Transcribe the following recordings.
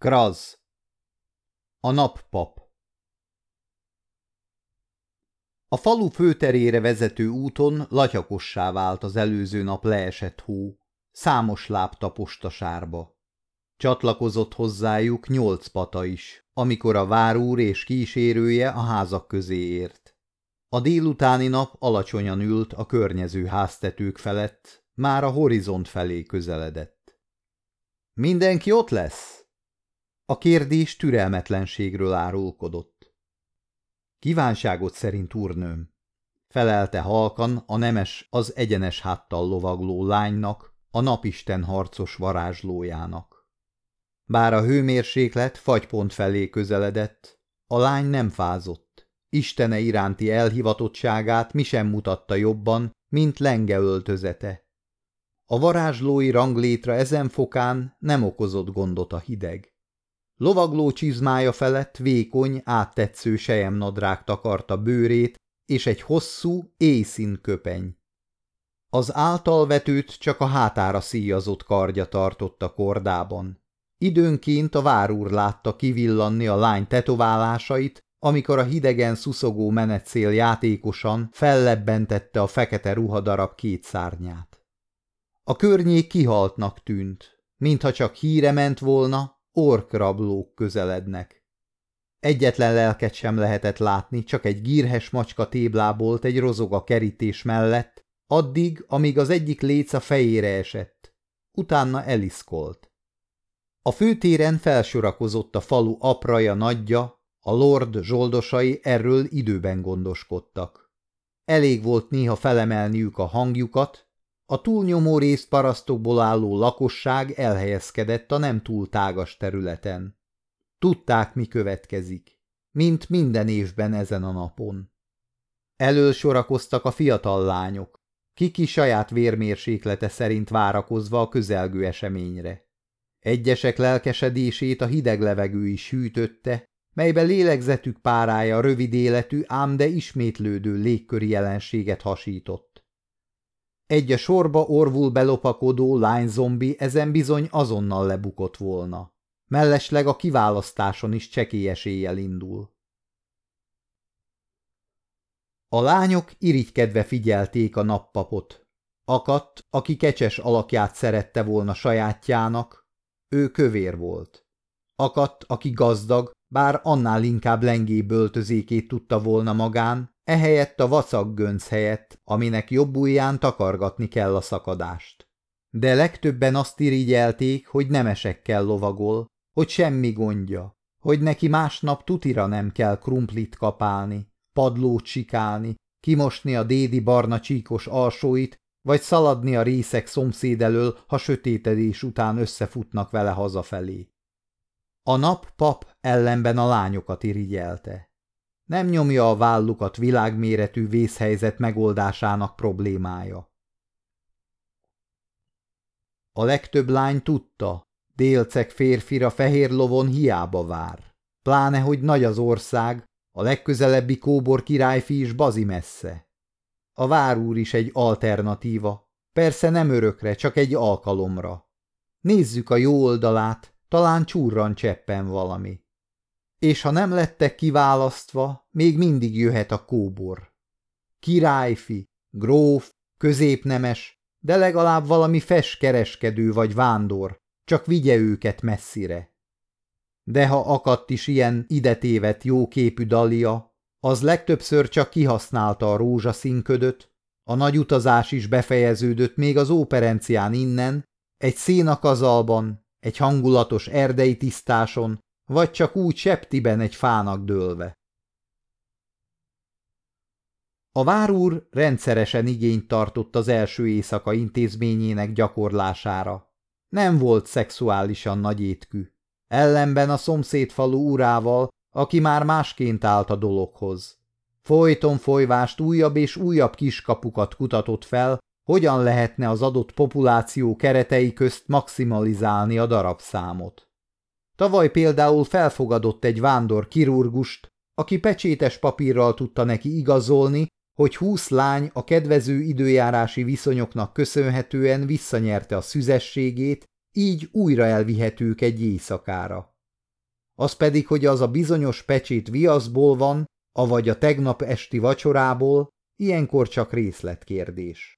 Kraz. A nappap. A falu főterére vezető úton latyakossá vált az előző nap leesett hó, számos láb tapost a sárba. Csatlakozott hozzájuk 8 pata is, amikor a várúr és kísérője a házak közé ért. A délutáni nap alacsonyan ült a környező háztetők felett, már a horizont felé közeledett. Mindenki ott lesz? A kérdés türelmetlenségről árulkodott. Kívánságot szerint, úrnőm, felelte halkan a nemes, az egyenes háttal lovagló lánynak, a napisten harcos varázslójának. Bár a hőmérséklet fagypont felé közeledett, a lány nem fázott. Istene iránti elhivatottságát mi sem mutatta jobban, mint lenge öltözete. A varázslói ranglétra ezen fokán nem okozott gondot a hideg. Lovagló csizmája felett vékony, áttetsző selyemnadrág takarta bőrét, és egy hosszú, éjszín köpeny. Az általvetőt csak a hátára szíjazott kardja tartotta kordában. Időnként a várúr látta kivillanni a lány tetoválásait, amikor a hidegen szuszogó menetszél játékosan fellebbentette a fekete ruhadarab 2 szárnyát. A környék kihaltnak tűnt, mintha csak híre ment volna, orkrablók közelednek. Egyetlen lelket sem lehetett látni, csak egy gírhes macska téblábolt egy rozoga kerítés mellett, addig, amíg az egyik léc a fejére esett. Utána eliszkolt. A főtéren felsorakozott a falu apraja nagyja, a lord zsoldosai erről időben gondoskodtak. Elég volt néha felemelniük a hangjukat, a túlnyomó részt parasztokból álló lakosság elhelyezkedett a nem túl tágas területen. Tudták, mi következik, mint minden évben ezen a napon. Elől sorakoztak a fiatal lányok, kiki saját vérmérséklete szerint várakozva a közelgő eseményre. Egyesek lelkesedését a hideg levegő is hűtötte, melybe lélegzetük párája rövid életű, ám de ismétlődő légköri jelenséget hasított. Egy a sorba orvul belopakodó lányzombi ezen bizony azonnal lebukott volna. Mellesleg a kiválasztáson is csekély eséllyel indul. A lányok irigykedve figyelték a nappapot. Akadt, aki kecses alakját szerette volna sajátjának, ő kövér volt. Akadt, aki gazdag, bár annál inkább lengébb öltözékét tudta volna magán, ehelyett a vacak gönc helyett, aminek jobb ujján takargatni kell a szakadást. De legtöbben azt irigyelték, hogy nemesekkel lovagol, hogy semmi gondja, hogy neki másnap tutira nem kell krumplit kapálni, padlót sikálni, kimosni a dédi barna csíkos alsóit, vagy szaladni a részek szomszéd elől, ha sötétedés után összefutnak vele hazafelé. A nappap ellenben a lányokat irigyelte. Nem nyomja a vállukat világméretű vészhelyzet megoldásának problémája. A legtöbb lány tudta, délceg férfira fehér lovon hiába vár. Pláne, hogy nagy az ország, a legközelebbi kóbor királyfi is bazi messze. A várúr is egy alternatíva, persze nem örökre, csak egy alkalomra. Nézzük a jó oldalát, talán csurran cseppen valami. És ha nem lettek kiválasztva, még mindig jöhet a kóbor. Királyfi, gróf, középnemes, de legalább valami feskereskedő vagy vándor, csak vigye őket messzire. De ha akadt is ilyen idetévedt jóképű Dalia, az legtöbbször csak kihasználta a rózsaszínködöt, a nagy utazás is befejeződött még az óperencián innen, egy szénakazalban, egy hangulatos erdei tisztáson, vagy csak úgy septiben egy fának dőlve. A várúr rendszeresen igényt tartott az első éjszaka intézményének gyakorlására. Nem volt szexuálisan nagyétkű. Ellenben a szomszédfalu urával, aki már másként állt a dologhoz. Folyton folyvást újabb és újabb kiskapukat kutatott fel, hogyan lehetne az adott populáció keretei közt maximalizálni a darabszámot. Tavaly például felfogadott egy vándor kirurgust, aki pecsétes papírral tudta neki igazolni, hogy 20 lány a kedvező időjárási viszonyoknak köszönhetően visszanyerte a szüzességét, így újra elvihetők egy éjszakára. Az pedig, hogy az a bizonyos pecsét viaszból van, avagy a tegnap esti vacsorából, ilyenkor csak részletkérdés.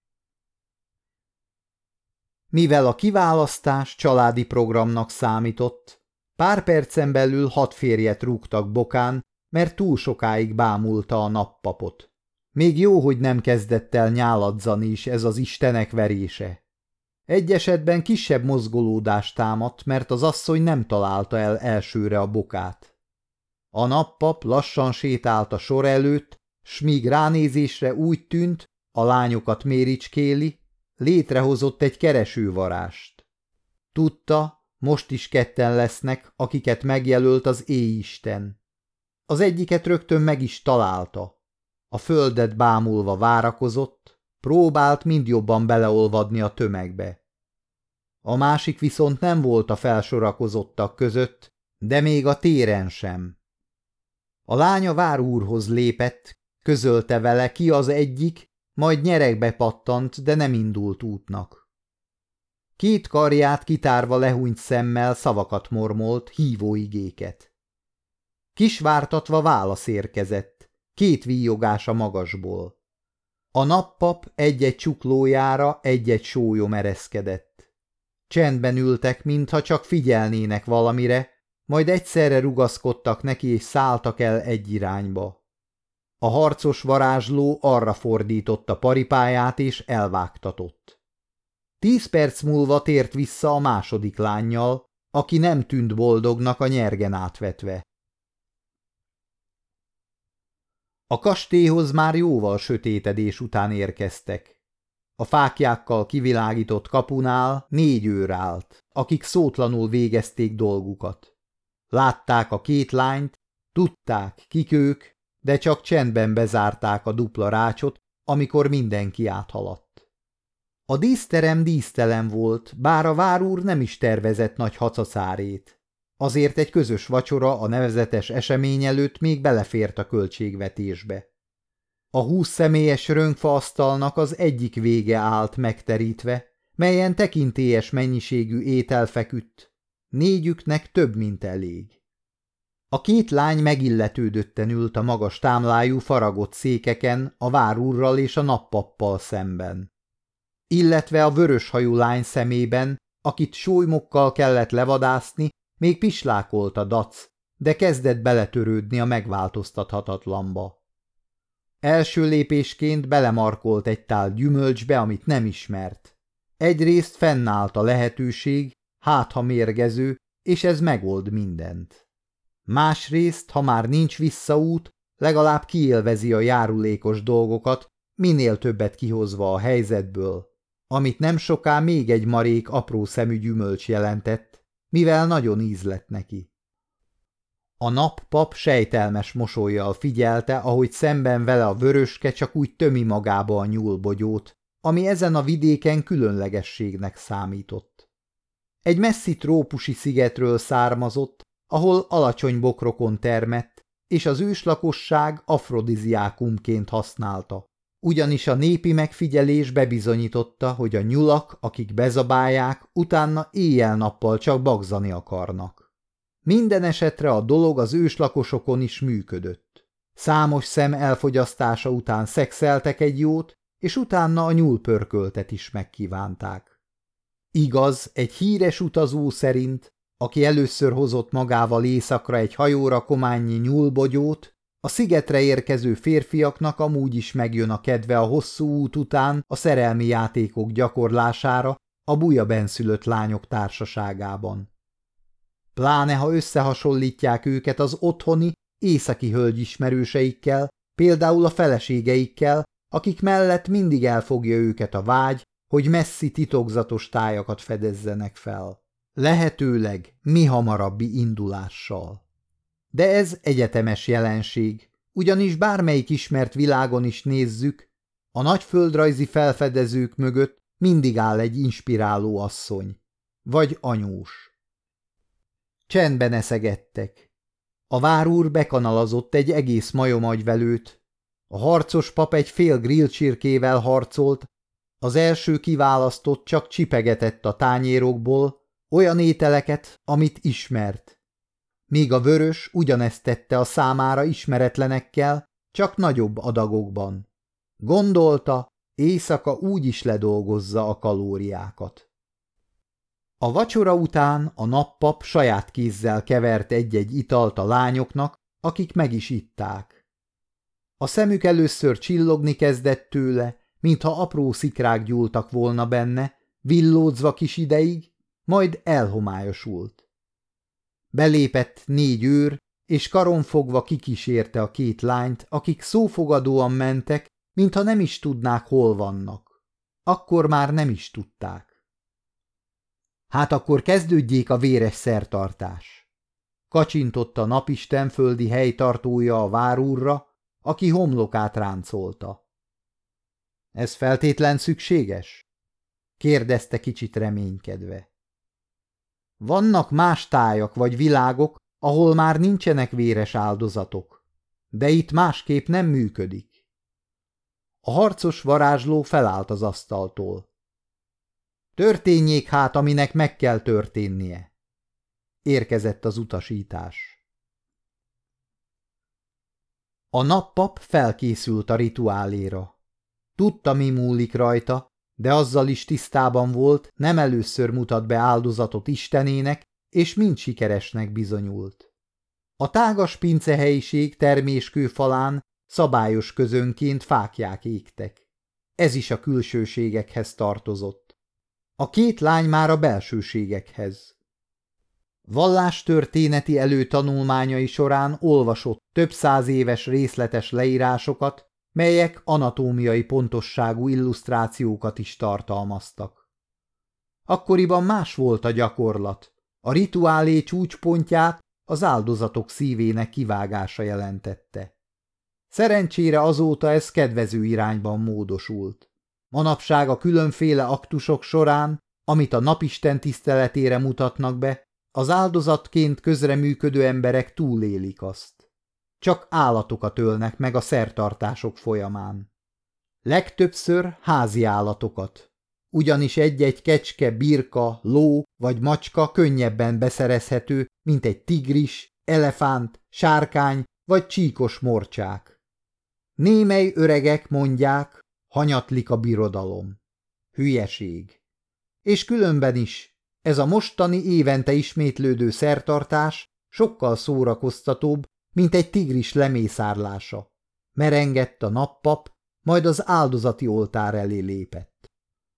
Mivel a kiválasztás családi programnak számított, pár percen belül 6 férjet rúgtak bokán, mert túl sokáig bámulta a nappapot. Még jó, hogy nem kezdett el nyáladzani is ez az istenek verése. Egy esetben kisebb mozgolódást támadt, mert az asszony nem találta el elsőre a bokát. A nappap lassan sétált a sor előtt, s míg ránézésre úgy tűnt, a lányokat méricskéli, létrehozott egy keresővarást. Tudta, most is ketten lesznek, akiket megjelölt az éjisten. Az egyiket rögtön meg is találta. A földet bámulva várakozott, próbált mind jobban beleolvadni a tömegbe. A másik viszont nem volt a felsorakozottak között, de még a téren sem. A lánya várúrhoz lépett, közölte vele, ki az egyik, majd nyeregbe pattant, de nem indult útnak. 2 karját kitárva lehúnyt szemmel szavakat mormolt, hívóigéket. Kisvártatva válasz érkezett, 2 víjogás a magasból. A nappap egy-egy csuklójára egy-egy sólyom ereszkedett. Csendben ültek, mintha csak figyelnének valamire, majd egyszerre rugaszkodtak neki és szálltak el egy irányba. A harcos varázsló arra fordította paripáját és elvágtatott. 10 perc múlva tért vissza a második lánnyal, aki nem tűnt boldognak a nyergen átvetve. A kastélyhoz már jóval sötétedés után érkeztek. A fáklyákkal kivilágított kapunál 4 őr állt, akik szótlanul végezték dolgukat. Látták a 2 lányt, tudták, kik ők, de csak csendben bezárták a dupla rácsot, amikor mindenki áthaladt. A díszterem dísztelen volt, bár a várúr nem is tervezett nagy hacacárét. Azért egy közös vacsora a nevezetes esemény előtt még belefért a költségvetésbe. A 20 személyes rönkfaasztalnak az egyik vége állt megterítve, melyen tekintélyes mennyiségű étel feküdt. 4-üknek több, mint elég. A 2 lány megilletődötten ült a magas támlájú faragott székeken a várúrral és a nappappal szemben. Illetve a vöröshajú lány szemében, akit sólymokkal kellett levadászni, még pislákolt a dac, de kezdett beletörődni a megváltoztathatatlanba. Első lépésként belemarkolt egy tál gyümölcsbe, amit nem ismert. Egyrészt fennállt a lehetőség, hát ha mérgező, és ez megold mindent. Másrészt, ha már nincs visszaút, legalább kiélvezi a járulékos dolgokat, minél többet kihozva a helyzetből, amit nem soká még egy marék apró szemű gyümölcs jelentett, mivel nagyon íz lett neki. A nappap sejtelmes mosollyal figyelte, ahogy szemben vele a vöröske csak úgy tömi magába a nyúlbogyót, ami ezen a vidéken különlegességnek számított. Egy messzi trópusi szigetről származott, ahol alacsony bokrokon termett, és az őslakosság afrodiziákumként használta. Ugyanis a népi megfigyelés bebizonyította, hogy a nyulak, akik bezabálják, utána éjjel-nappal csak bagzani akarnak. Minden esetre a dolog az őslakosokon is működött. Számos szem elfogyasztása után szexeltek egy jót, és utána a nyúlpörköltet is megkívánták. Igaz, egy híres utazó szerint, aki először hozott magával északra egy hajóra kományi nyúlbogyót, a szigetre érkező férfiaknak amúgy is megjön a kedve a hosszú út után a szerelmi játékok gyakorlására a bujabenszülött lányok társaságában. Pláne ha összehasonlítják őket az otthoni, északi hölgyismerőseikkel, például a feleségeikkel, akik mellett mindig elfogja őket a vágy, hogy messzi titokzatos tájakat fedezzenek fel. Lehetőleg mihamarabbi indulással. De ez egyetemes jelenség, ugyanis bármelyik ismert világon is nézzük, a nagy földrajzi felfedezők mögött mindig áll egy inspiráló asszony, vagy anyós. Csendben eszegettek. A várúr bekanalazott egy egész majomagyvelőt, a harcos pap egy fél grillcsirkével harcolt, az első kiválasztott csak csipegetett a tányérokból, olyan ételeket, amit ismert. míg a vörös ugyanezt tette a számára ismeretlenekkel, csak nagyobb adagokban. Gondolta, éjszaka úgy is ledolgozza a kalóriákat. A vacsora után a nappap saját kézzel kevert egy-egy italt a lányoknak, akik meg is itták. A szemük először csillogni kezdett tőle, mintha apró szikrák gyúltak volna benne, villódzva kis ideig, majd elhomályosult. Belépett 4 őr, és karonfogva kikísérte a 2 lányt, akik szófogadóan mentek, mintha nem is tudnák, hol vannak. Akkor már nem is tudták. Hát akkor kezdődjék a véres szertartás. Kacsintott a napisten földi helytartója a várúrra, aki homlokát ráncolta. Ez feltétlen szükséges? Kérdezte kicsit reménykedve. Vannak más tájak vagy világok, ahol már nincsenek véres áldozatok, de itt másképp nem működik. A harcos varázsló felállt az asztaltól. Történjék hát, aminek meg kell történnie. Érkezett az utasítás. A nappap felkészült a rituáléra. Tudta, mi múlik rajta, de azzal is tisztában volt, nem először mutat be áldozatot Istenének, és mind sikeresnek bizonyult. A tágas pincehelyiség terméskő falán szabályos közönként fáklyák égtek. Ez is a külsőségekhez tartozott. A 2 lány már a belsőségekhez. Vallástörténeti előtanulmányai során olvasott több 100 éves részletes leírásokat, melyek anatómiai pontosságú illusztrációkat is tartalmaztak. Akkoriban más volt a gyakorlat. A rituálé csúcspontját az áldozatok szívének kivágása jelentette. Szerencsére azóta ez kedvező irányban módosult. Manapság a különféle aktusok során, amit a napisten tiszteletére mutatnak be, az áldozatként közreműködő emberek túlélik azt. Csak állatokat ölnek meg a szertartások folyamán. Legtöbbször házi állatokat, ugyanis egy-egy kecske, birka, ló vagy macska könnyebben beszerezhető, mint egy tigris, elefánt, sárkány vagy csíkos morcsák. Némely öregek mondják, hanyatlik a birodalom. Hülyeség. És különben is, ez a mostani évente ismétlődő szertartás sokkal szórakoztatóbb, mint egy tigris lemészárlása. Merengett a nappap, majd az áldozati oltár elé lépett.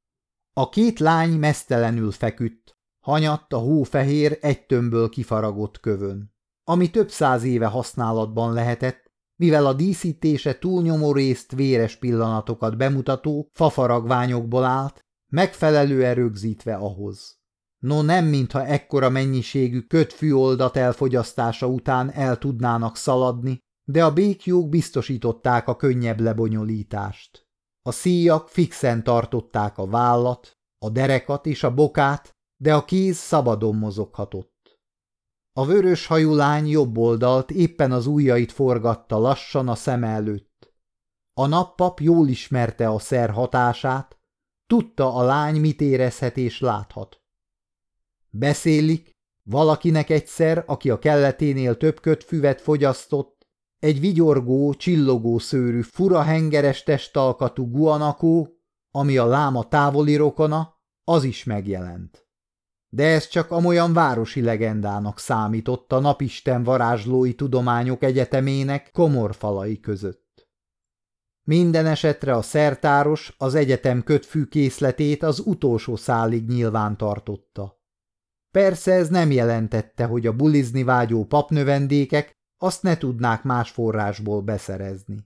A 2 lány meztelenül feküdt, hanyatt a hófehér egy tömbből kifaragott kövön, ami több 100 éve használatban lehetett, mivel a díszítése túlnyomó részt véres pillanatokat bemutató fafaragványokból állt, megfelelően rögzítve ahhoz. No nem, mintha ekkora mennyiségű kötfűoldat elfogyasztása után el tudnának szaladni, de a béklyók biztosították a könnyebb lebonyolítást. A szíjak fixen tartották a vállat, a derekat és a bokát, de a kéz szabadon mozoghatott. A vörös hajú lány jobb oldalt éppen az ujjait forgatta lassan a szeme előtt. A nappap jól ismerte a szer hatását, tudta a lány mit érezhet és láthat. Beszélik, valakinek egyszer, aki a kelleténél több kötfüvet fogyasztott, egy vigyorgó, csillogó szőrű, fura hengeres testalkatú guanakó, ami a láma távoli rokona, az is megjelent. De ez csak amolyan városi legendának számított a Napisten Varázslói Tudományok Egyetemének komorfalai között. Minden esetre a szertáros az egyetem kötfűkészletét az utolsó szálig nyilván tartotta. Persze ez nem jelentette, hogy a bulizni vágyó papnövendékek azt ne tudnák más forrásból beszerezni.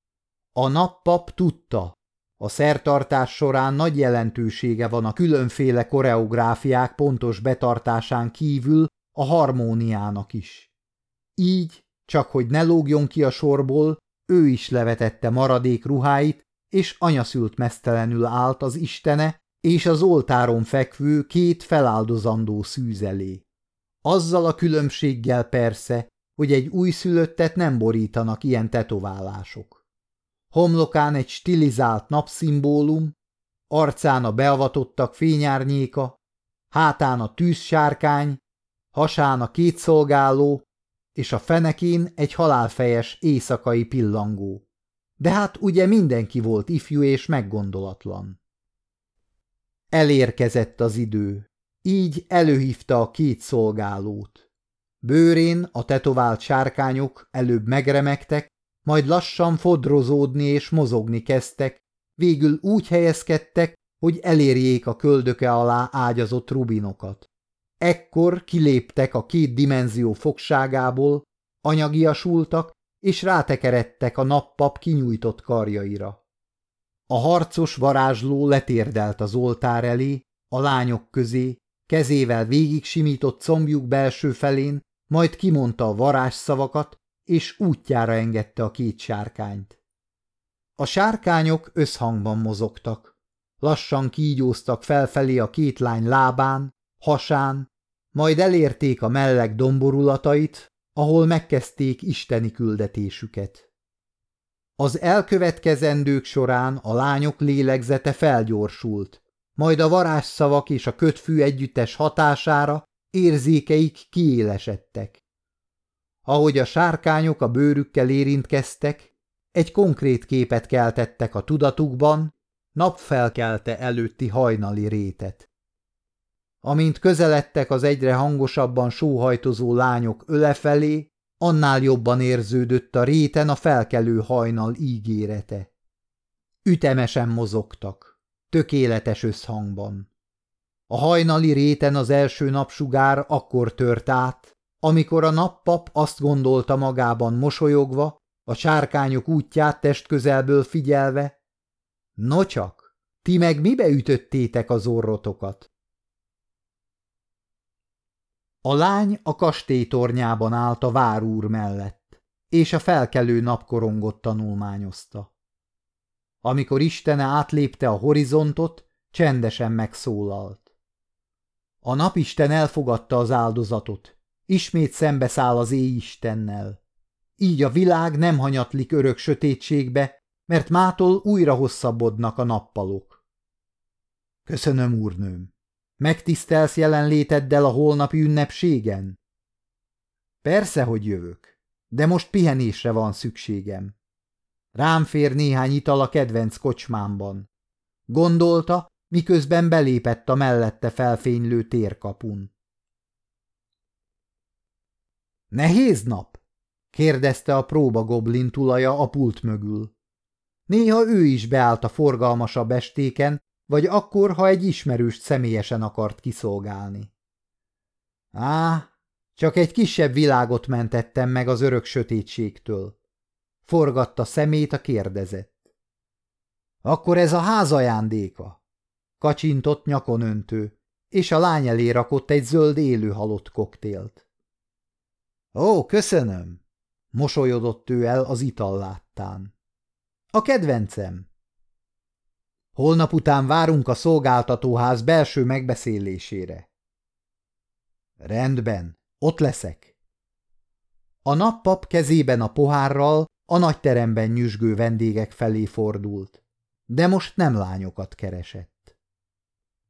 A nappap tudta, a szertartás során nagy jelentősége van a különféle koreográfiák pontos betartásán kívül a harmóniának is. Így, csak hogy ne lógjon ki a sorból, ő is levetette maradék ruháit, és anyaszült meztelenül állt az istene és az oltáron fekvő 2 feláldozandó szűz elé. Azzal a különbséggel persze, hogy egy újszülöttet nem borítanak ilyen tetoválások. Homlokán egy stilizált napszimbólum, arcán a beavatottak fényárnyéka, hátán a tűzsárkány, hasán a 2 szolgáló, és a fenekén egy halálfejes éjszakai pillangó. De hát ugye mindenki volt ifjú és meggondolatlan. Elérkezett az idő. Így előhívta a két szolgálót. Bőrén a tetovált sárkányok előbb megremegtek, majd lassan fodrozódni és mozogni kezdtek, végül úgy helyezkedtek, hogy elérjék a köldöke alá ágyazott rubinokat. Ekkor kiléptek a két dimenzió fogságából, anyagiasultak, és rátekeredtek a nappap kinyújtott karjaira. A harcos varázsló letérdelt az oltár elé, a lányok közé, kezével végig simított combjuk belső felén, majd kimondta a varázsszavakat, és útjára engedte a két sárkányt. A sárkányok összhangban mozogtak. Lassan kígyóztak felfelé a két lány lábán, hasán, majd elérték a mellek domborulatait, ahol megkezdték isteni küldetésüket. Az elkövetkezendők során a lányok lélegzete felgyorsult, majd a varázsszavak és a kötfű együttes hatására érzékeik kiélesedtek. Ahogy a sárkányok a bőrükkel érintkeztek, egy konkrét képet keltettek a tudatukban, napfelkelte előtti hajnali rétet. Amint közeledtek az egyre hangosabban sóhajtozó lányok öle felé, annál jobban érződött a réten a felkelő hajnal ígérete. Ütemesen mozogtak, tökéletes összhangban. A hajnali réten az első napsugár akkor tört át, amikor a nappap azt gondolta magában mosolyogva, a sárkányok útját testközelből figyelve: nocsak, ti meg mibe ütöttétek az orrotokat? A lány a kastély tornyában állt a várúr mellett, és a felkelő napkorongot tanulmányozta. Amikor istene átlépte a horizontot, csendesen megszólalt. A napisten elfogadta az áldozatot, ismét szembeszáll az éjistennel. Így a világ nem hanyatlik örök sötétségbe, mert mától újra hosszabbodnak a nappalok. Köszönöm, úrnőm. Megtisztelsz jelenléteddel a holnapi ünnepségen? Persze, hogy jövök, de most pihenésre van szükségem. Rám fér néhány ital a kedvenc kocsmámban. Gondolta, miközben belépett a mellette felfénylő térkapun. Nehéz nap? Kérdezte a próbagoblin tulaja a pult mögül. Néha ő is beállt a forgalmasabb estéken, vagy akkor, ha egy ismerőst személyesen akart kiszolgálni. Csak egy kisebb világot mentettem meg az örök sötétségtől. Forgatta szemét a kérdezett. Akkor ez a ház ajándéka? Kacsintott nyakon öntő, és a lány elé rakott egy zöld élő halott koktélt. Ó, köszönöm, mosolyodott ő el az ital láttán. A kedvencem. Holnap után várunk a szolgáltatóház belső megbeszélésére. Rendben, ott leszek. A nappap kezében a pohárral a nagy teremben nyüzsgő vendégek felé fordult, de most nem lányokat keresett.